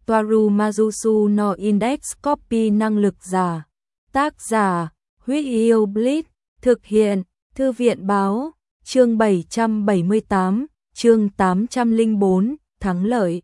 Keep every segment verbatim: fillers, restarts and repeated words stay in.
Toaru Majusu no Index Copy năng lực giả. Tác giả, Huyết Yêu Blitz, thực hiện, Thư viện Báo, chương bảy trăm bảy mươi tám, chương tám trăm lẻ bốn, thắng lợi.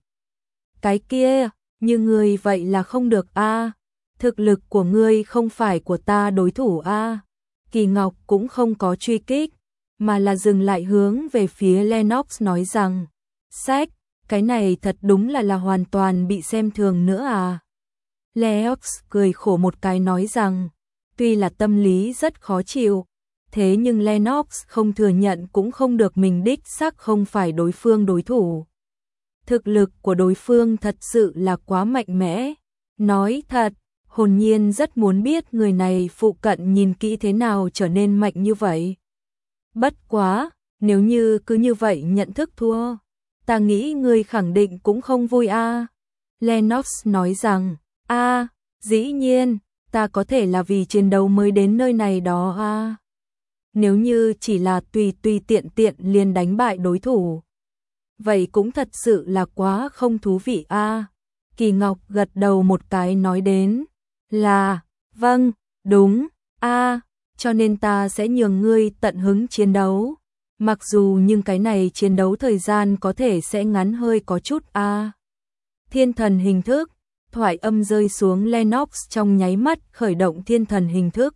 Cái kia, như ngươi vậy là không được a. Thực lực của ngươi không phải của ta đối thủ a. Kỳ Ngọc cũng không có truy kích, mà là dừng lại hướng về phía Lennox nói rằng, sách, cái này thật đúng là là hoàn toàn bị xem thường nữa à. Lennox cười khổ một cái nói rằng, tuy là tâm lý rất khó chịu, thế nhưng Lennox không thừa nhận cũng không được, mình đích xác không phải đối phương đối thủ. Thực lực của đối phương thật sự là quá mạnh mẽ. Nói thật, hồn nhiên rất muốn biết người này phụ cận nhìn kỹ thế nào trở nên mạnh như vậy. Bất quá, nếu như cứ như vậy nhận thức thua, ta nghĩ ngươi khẳng định cũng không vui a. Lennox nói rằng, a, dĩ nhiên, ta có thể là vì chiến đấu mới đến nơi này đó a. Nếu như chỉ là tùy tùy tiện tiện liền đánh bại đối thủ, vậy cũng thật sự là quá không thú vị a. Kỳ Ngọc gật đầu một cái nói đến, là, vâng, đúng, a, cho nên ta sẽ nhường ngươi tận hứng chiến đấu. Mặc dù nhưng cái này chiến đấu thời gian có thể sẽ ngắn hơi có chút a. Thiên thần hình thức, thoại âm rơi xuống, Lennox trong nháy mắt khởi động thiên thần hình thức.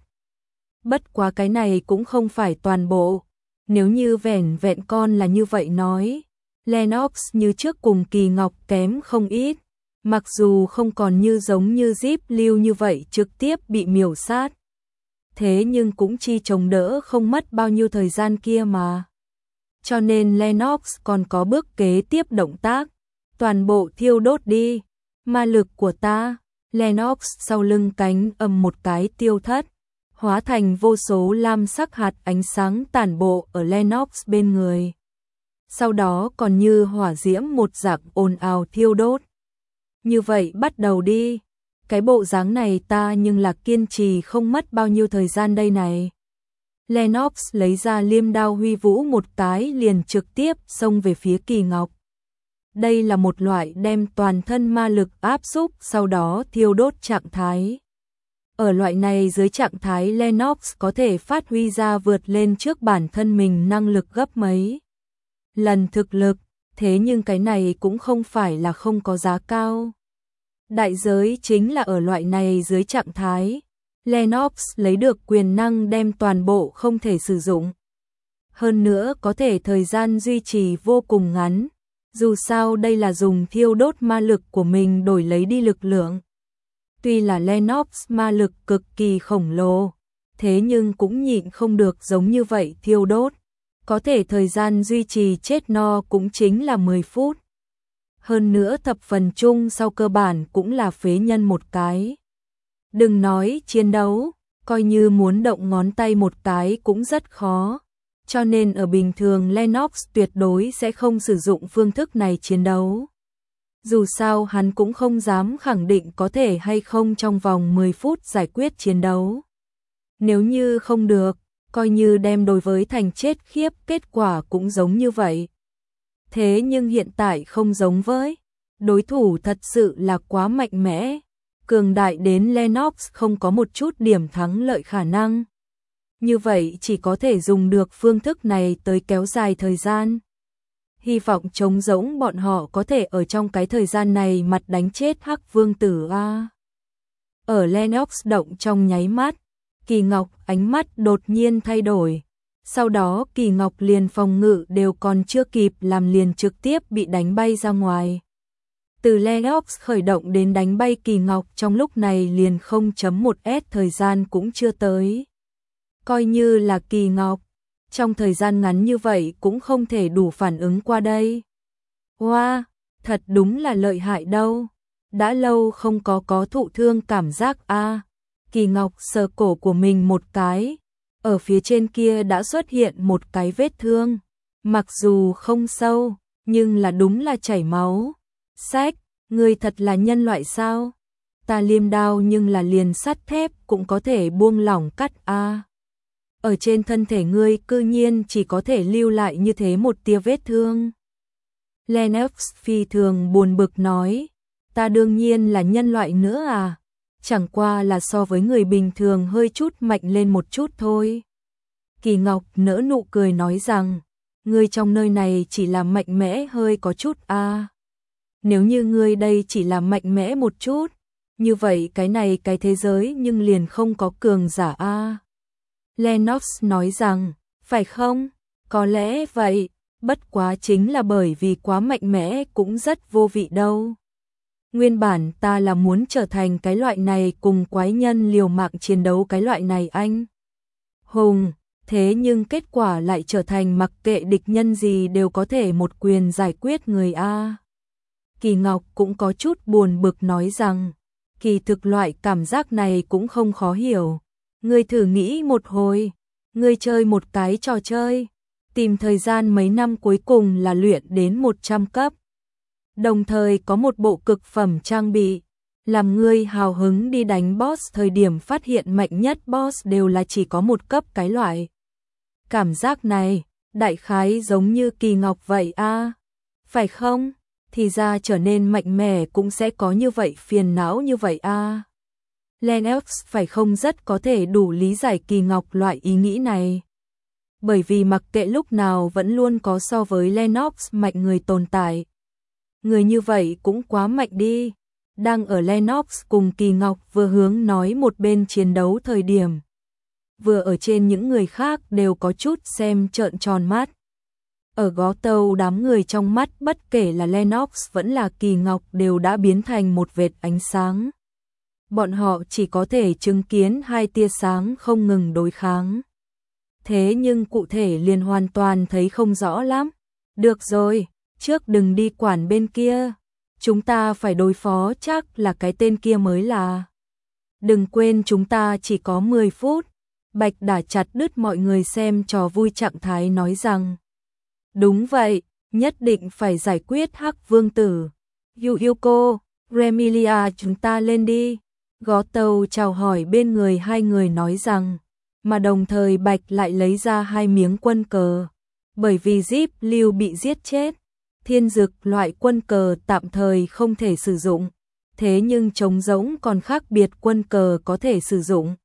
Bất quá cái này cũng không phải toàn bộ, nếu như vẻn vẹn con là như vậy nói, Lennox như trước cùng Kỳ Ngọc kém không ít, mặc dù không còn như giống như Zip Lưu như vậy trực tiếp bị miểu sát. Thế nhưng cũng chi chống đỡ không mất bao nhiêu thời gian kia mà. Cho nên Lennox còn có bước kế tiếp động tác, toàn bộ thiêu đốt đi, ma lực của ta. Lennox sau lưng cánh ầm một cái tiêu thất, hóa thành vô số lam sắc hạt ánh sáng tản bộ ở Lennox bên người. Sau đó còn như hỏa diễm một dạng ồn ào thiêu đốt. Như vậy bắt đầu đi, cái bộ dáng này ta nhưng là kiên trì không mất bao nhiêu thời gian đây này. Lennox lấy ra liêm đao huy vũ một cái liền trực tiếp xông về phía Kỳ Ngọc. Đây là một loại đem toàn thân ma lực áp xúc sau đó thiêu đốt trạng thái. Ở loại này dưới trạng thái Lennox có thể phát huy ra vượt lên trước bản thân mình năng lực gấp mấy lần thực lực, thế nhưng cái này cũng không phải là không có giá cao. Đại giới chính là ở loại này dưới trạng thái, Lennox lấy được quyền năng đem toàn bộ không thể sử dụng. Hơn nữa có thể thời gian duy trì vô cùng ngắn, dù sao đây là dùng thiêu đốt ma lực của mình đổi lấy đi lực lượng. Tuy là Lennox ma lực cực kỳ khổng lồ, thế nhưng cũng nhịn không được giống như vậy thiêu đốt. Có thể thời gian duy trì chết no cũng chính là mười phút. Hơn nữa thập phần chung sau cơ bản cũng là phế nhân một cái. Đừng nói chiến đấu, coi như muốn động ngón tay một cái cũng rất khó. Cho nên ở bình thường Lennox tuyệt đối sẽ không sử dụng phương thức này chiến đấu. Dù sao hắn cũng không dám khẳng định có thể hay không trong vòng mười phút giải quyết chiến đấu. Nếu như không được, coi như đem đối với thành chết khiếp, kết quả cũng giống như vậy. Thế nhưng hiện tại không giống với, đối thủ thật sự là quá mạnh mẽ, cường đại đến Lennox không có một chút điểm thắng lợi khả năng. Như vậy chỉ có thể dùng được phương thức này tới kéo dài thời gian. Hy vọng trống rỗng bọn họ có thể ở trong cái thời gian này mặt đánh chết Hắc Vương Tử a. Ở Lennox động trong nháy mắt, Kỳ Ngọc ánh mắt đột nhiên thay đổi. Sau đó Kỳ Ngọc liền phòng ngự đều còn chưa kịp làm liền trực tiếp bị đánh bay ra ngoài. Từ Lennox khởi động đến đánh bay Kỳ Ngọc trong lúc này liền không chấm một s thời gian cũng chưa tới. Coi như là Kỳ Ngọc, trong thời gian ngắn như vậy cũng không thể đủ phản ứng qua đây. Wow, thật đúng là lợi hại đâu. Đã lâu không có có thụ thương cảm giác a. Kỳ Ngọc sờ cổ của mình một cái, ở phía trên kia đã xuất hiện một cái vết thương. Mặc dù không sâu, nhưng là đúng là chảy máu. Sách, người thật là nhân loại sao? Ta liêm đao nhưng là liền sắt thép cũng có thể buông lỏng cắt a. Ở trên thân thể ngươi cư nhiên chỉ có thể lưu lại như thế một tia vết thương. Lennox phi thường buồn bực nói, Ta đương nhiên là nhân loại nữa à, chẳng qua là so với người bình thường hơi chút mạnh lên một chút thôi. Kỳ Ngọc nỡ nụ cười nói rằng, ngươi trong nơi này chỉ là mạnh mẽ hơi có chút à. Nếu như ngươi đây chỉ là mạnh mẽ một chút, như vậy cái này cái thế giới nhưng liền không có cường giả a. Lennox nói rằng, phải không? Có lẽ vậy, bất quá chính là bởi vì quá mạnh mẽ cũng rất vô vị đâu. Nguyên bản ta là muốn trở thành cái loại này cùng quái nhân liều mạng chiến đấu cái loại này anh hùng, thế nhưng kết quả lại trở thành mặc kệ địch nhân gì đều có thể một quyền giải quyết người a. Kỳ Ngọc cũng có chút buồn bực nói rằng, kỳ thực loại cảm giác này cũng không khó hiểu. Ngươi thử nghĩ một hồi, ngươi chơi một cái trò chơi, tìm thời gian mấy năm cuối cùng là luyện đến một trăm cấp. Đồng thời có một bộ cực phẩm trang bị, làm ngươi hào hứng đi đánh boss, thời điểm phát hiện mạnh nhất boss đều là chỉ có một cấp cái loại. Cảm giác này, đại khái giống như Kỳ Ngọc vậy a, phải không? Thì ra trở nên mạnh mẽ cũng sẽ có như vậy phiền não như vậy a. Lennox phải không rất có thể đủ lý giải Kỳ Ngọc loại ý nghĩ này. Bởi vì mặc kệ lúc nào vẫn luôn có so với Lennox mạnh người tồn tại. Người như vậy cũng quá mạnh đi. Đang ở Lennox cùng Kỳ Ngọc vừa hướng nói một bên chiến đấu thời điểm. Vừa ở trên những người khác đều có chút xem trợn tròn mắt. Ở gó tàu đám người trong mắt bất kể là Lennox vẫn là Kỳ Ngọc đều đã biến thành một vệt ánh sáng. Bọn họ chỉ có thể chứng kiến hai tia sáng không ngừng đối kháng. Thế nhưng cụ thể liền hoàn toàn thấy không rõ lắm. Được rồi, trước đừng đi quản bên kia. Chúng ta phải đối phó chắc là cái tên kia mới là. Đừng quên chúng ta chỉ có mười phút. Bạch đã chặt đứt mọi người xem trò vui trạng thái nói rằng. Đúng vậy, nhất định phải giải quyết Hắc Vương Tử. Yuko, Remilia chúng ta lên đi. Gó tàu chào hỏi bên người hai người nói rằng, mà đồng thời Bạch lại lấy ra hai miếng quân cờ. Bởi vì Zip Lưu bị giết chết, thiên dực loại quân cờ tạm thời không thể sử dụng. Thế nhưng trống rỗng còn khác biệt quân cờ có thể sử dụng.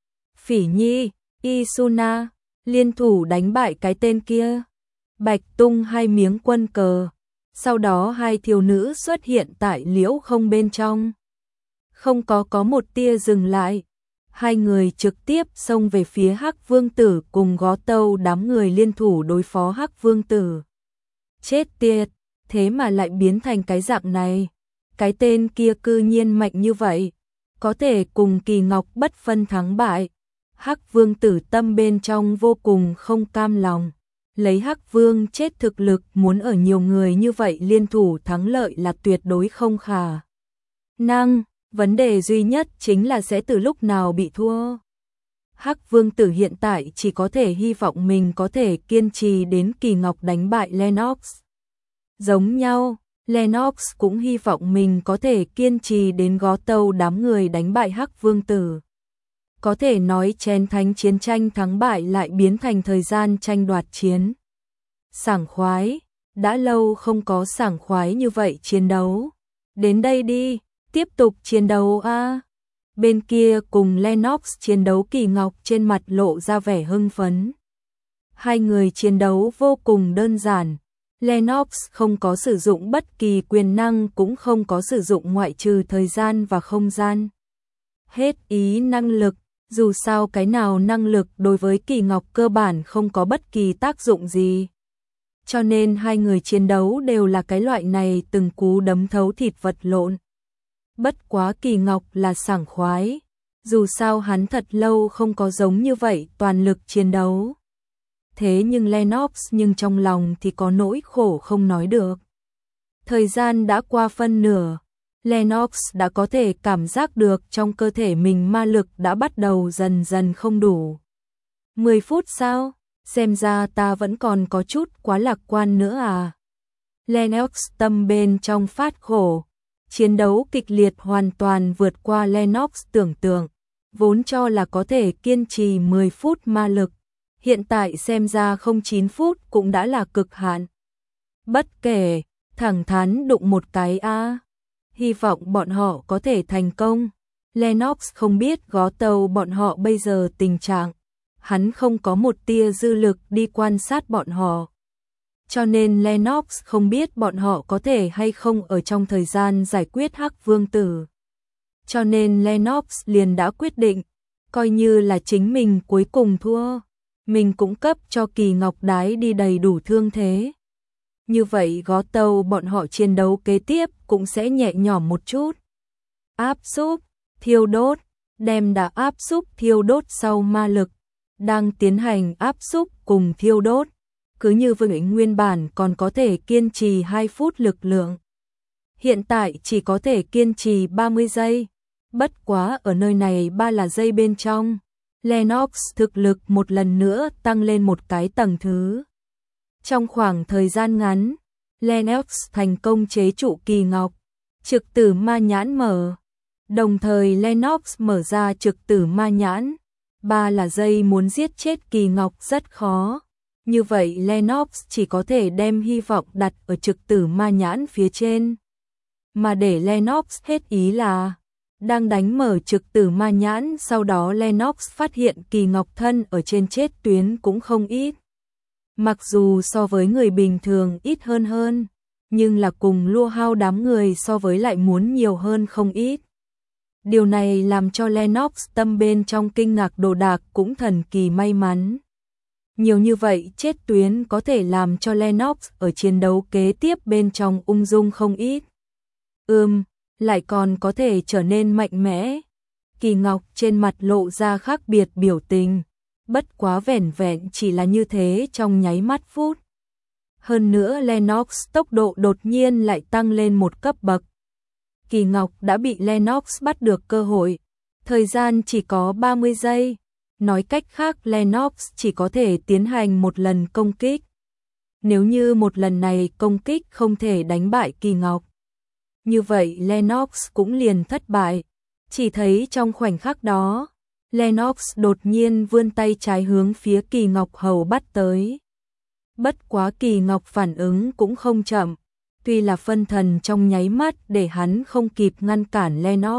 Phỉ Nhi, Isuna, liên thủ đánh bại cái tên kia. Bạch tung hai miếng quân cờ, sau đó hai thiếu nữ xuất hiện tại liễu không bên trong. Không có có một tia dừng lại, hai người trực tiếp xông về phía Hắc Vương Tử cùng gó tàu đám người liên thủ đối phó Hắc Vương Tử. Chết tiệt, thế mà lại biến thành cái dạng này, cái tên kia cư nhiên mạnh như vậy, có thể cùng Kỳ Ngọc bất phân thắng bại. Hắc Vương Tử tâm bên trong vô cùng không cam lòng. Lấy Hắc Vương chết thực lực muốn ở nhiều người như vậy liên thủ thắng lợi là tuyệt đối không khả năng, vấn đề duy nhất chính là sẽ từ lúc nào bị thua. Hắc Vương Tử hiện tại chỉ có thể hy vọng mình có thể kiên trì đến Kỳ Ngọc đánh bại Lennox. Giống nhau, Lennox cũng hy vọng mình có thể kiên trì đến gó tàu đám người đánh bại Hắc Vương Tử. Có thể nói chén thánh chiến tranh thắng bại lại biến thành thời gian tranh đoạt chiến. Sảng khoái, đã lâu không có sảng khoái như vậy chiến đấu. Đến đây đi, tiếp tục chiến đấu a. Bên kia cùng Lennox chiến đấu, Kỳ Ngọc trên mặt lộ ra vẻ hưng phấn. Hai người chiến đấu vô cùng đơn giản. Lennox không có sử dụng bất kỳ quyền năng, cũng không có sử dụng ngoại trừ thời gian và không gian. Hết ý năng lực. Dù sao cái nào năng lực đối với Kỳ Ngọc cơ bản không có bất kỳ tác dụng gì. Cho nên hai người chiến đấu đều là cái loại này từng cú đấm thấu thịt vật lộn. Bất quá Kỳ Ngọc là sảng khoái. Dù sao hắn thật lâu không có giống như vậy toàn lực chiến đấu. Thế nhưng Lennox nhưng trong lòng thì có nỗi khổ không nói được. Thời gian đã qua phân nửa. Lennox đã có thể cảm giác được trong cơ thể mình ma lực đã bắt đầu dần dần không đủ. mười phút sao? Xem ra ta vẫn còn có chút quá lạc quan nữa à. Lennox tâm bên trong phát khổ. Chiến đấu kịch liệt hoàn toàn vượt qua Lennox tưởng tượng. Vốn cho là có thể kiên trì mười phút ma lực. Hiện tại xem ra không chín phút cũng đã là cực hạn. Bất kể, thẳng thắn đụng một cái a. hy vọng bọn họ có thể thành công. Lennox không biết gó tàu bọn họ bây giờ tình trạng, hắn không có một tia dư lực đi quan sát bọn họ. Cho nên Lennox không biết bọn họ có thể hay không ở trong thời gian giải quyết Hắc Vương Tử. Cho nên Lennox liền đã quyết định, coi như là chính mình cuối cùng thua, mình cũng cấp cho Kỳ Ngọc đái đi đầy đủ thương thế. Như vậy gó tàu bọn họ chiến đấu kế tiếp cũng sẽ nhẹ nhõm một chút. Áp xúc, thiêu đốt, đem đã áp xúc thiêu đốt sau ma lực, đang tiến hành áp xúc cùng thiêu đốt. Cứ như với nguyên bản còn có thể kiên trì hai phút lực lượng. Hiện tại chỉ có thể kiên trì ba mươi giây. Bất quá ở nơi này ba là giây bên trong. Lennox thực lực một lần nữa tăng lên một cái tầng thứ. Trong khoảng thời gian ngắn, Lennox thành công chế trụ Kỳ Ngọc. Trực tử ma nhãn mở. Đồng thời Lennox mở ra trực tử ma nhãn. Ba là giây muốn giết chết Kỳ Ngọc rất khó. Như vậy Lennox chỉ có thể đem hy vọng đặt ở trực tử ma nhãn phía trên. Mà để Lennox hết ý là, đang đánh mở trực tử ma nhãn, sau đó Lennox phát hiện Kỳ Ngọc thân ở trên chết tuyến cũng không ít. Mặc dù so với người bình thường ít hơn hơn, nhưng là cùng Lua Hao đám người so với lại muốn nhiều hơn không ít. Điều này làm cho Lennox tâm bên trong kinh ngạc đồ đạc cũng thần kỳ may mắn. Nhiều như vậy chết tuyến có thể làm cho Lennox ở chiến đấu kế tiếp bên trong ung dung không ít. Ừm, lại còn có thể trở nên mạnh mẽ. Kỳ Ngọc trên mặt lộ ra khác biệt biểu tình, bất quá vẻn vẹn chỉ là như thế trong nháy mắt phút. Hơn nữa Lennox tốc độ đột nhiên lại tăng lên một cấp bậc. Kỳ Ngọc đã bị Lennox bắt được cơ hội, thời gian chỉ có ba mươi giây. Nói cách khác Lennox chỉ có thể tiến hành một lần công kích. Nếu như một lần này công kích không thể đánh bại Kỳ Ngọc, như vậy Lennox cũng liền thất bại. Chỉ thấy trong khoảnh khắc đó, Lennox đột nhiên vươn tay trái hướng phía Kỳ Ngọc hầu bắt tới. Bất quá Kỳ Ngọc phản ứng cũng không chậm, tuy là phân thần trong nháy mắt để hắn không kịp ngăn cản Lennox.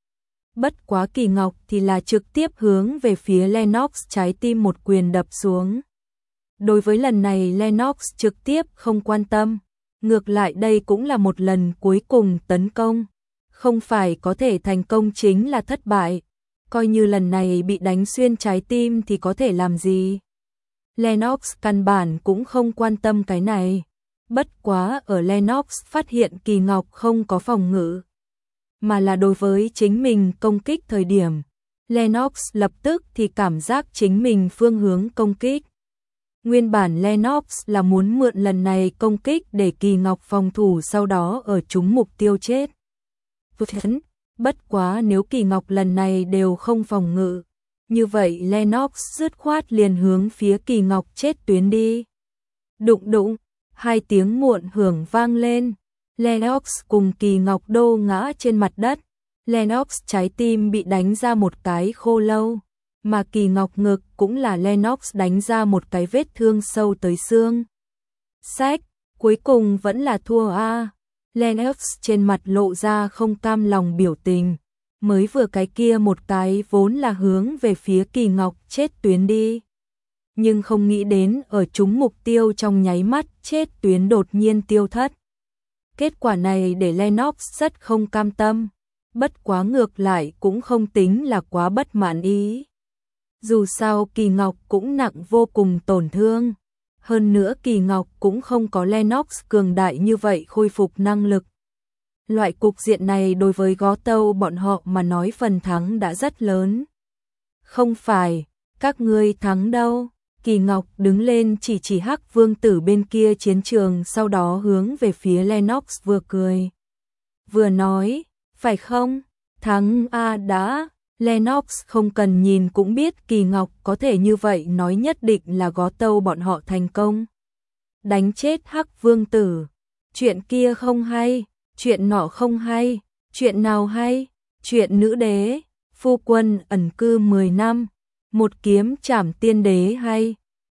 Bất quá Kỳ Ngọc thì là trực tiếp hướng về phía Lennox trái tim một quyền đập xuống. Đối với lần này Lennox trực tiếp không quan tâm, ngược lại đây cũng là một lần cuối cùng tấn công. Không phải có thể thành công chính là thất bại, coi như lần này bị đánh xuyên trái tim thì có thể làm gì. Lennox căn bản cũng không quan tâm cái này. Bất quá ở Lennox phát hiện Kỳ Ngọc không có phòng ngự, mà là đối với chính mình công kích thời điểm, Lennox lập tức thì cảm giác chính mình phương hướng công kích. Nguyên bản Lennox là muốn mượn lần này công kích để Kỳ Ngọc phòng thủ, sau đó ở trúng mục tiêu chết. Bất quá nếu Kỳ Ngọc lần này đều không phòng ngự, như vậy Lennox dứt khoát liền hướng phía Kỳ Ngọc chết tuyến đi. Đụng đụng, hai tiếng muộn hưởng vang lên. Lennox cùng Kỳ Ngọc đô ngã trên mặt đất. Lennox trái tim bị đánh ra một cái khô lâu, mà Kỳ Ngọc ngực cũng là Lennox đánh ra một cái vết thương sâu tới xương. Sách, cuối cùng vẫn là thua a. Lennox trên mặt lộ ra không cam lòng biểu tình. Mới vừa cái kia một cái vốn là hướng về phía Kỳ Ngọc chết tuyến đi, nhưng không nghĩ đến ở trúng mục tiêu trong nháy mắt chết tuyến đột nhiên tiêu thất. Kết quả này để Lennox rất không cam tâm, bất quá ngược lại cũng không tính là quá bất mãn ý. Dù sao Kỳ Ngọc cũng nặng vô cùng tổn thương, hơn nữa Kỳ Ngọc cũng không có Lennox cường đại như vậy khôi phục năng lực. Loại cục diện này đối với Gó Tâu bọn họ mà nói phần thắng đã rất lớn. Không phải, các ngươi thắng đâu. Kỳ Ngọc đứng lên chỉ chỉ Hắc Vương Tử bên kia chiến trường, sau đó hướng về phía Lennox vừa cười, vừa nói, phải không? Thắng a đã. Lennox không cần nhìn cũng biết Kỳ Ngọc có thể như vậy nói nhất định là Gó Tâu bọn họ thành công. Đánh chết Hắc Vương Tử. Chuyện kia không hay, chuyện nọ không hay, chuyện nào hay? Chuyện nữ đế, phu quân ẩn cư mười năm, một kiếm trảm tiên đế hay.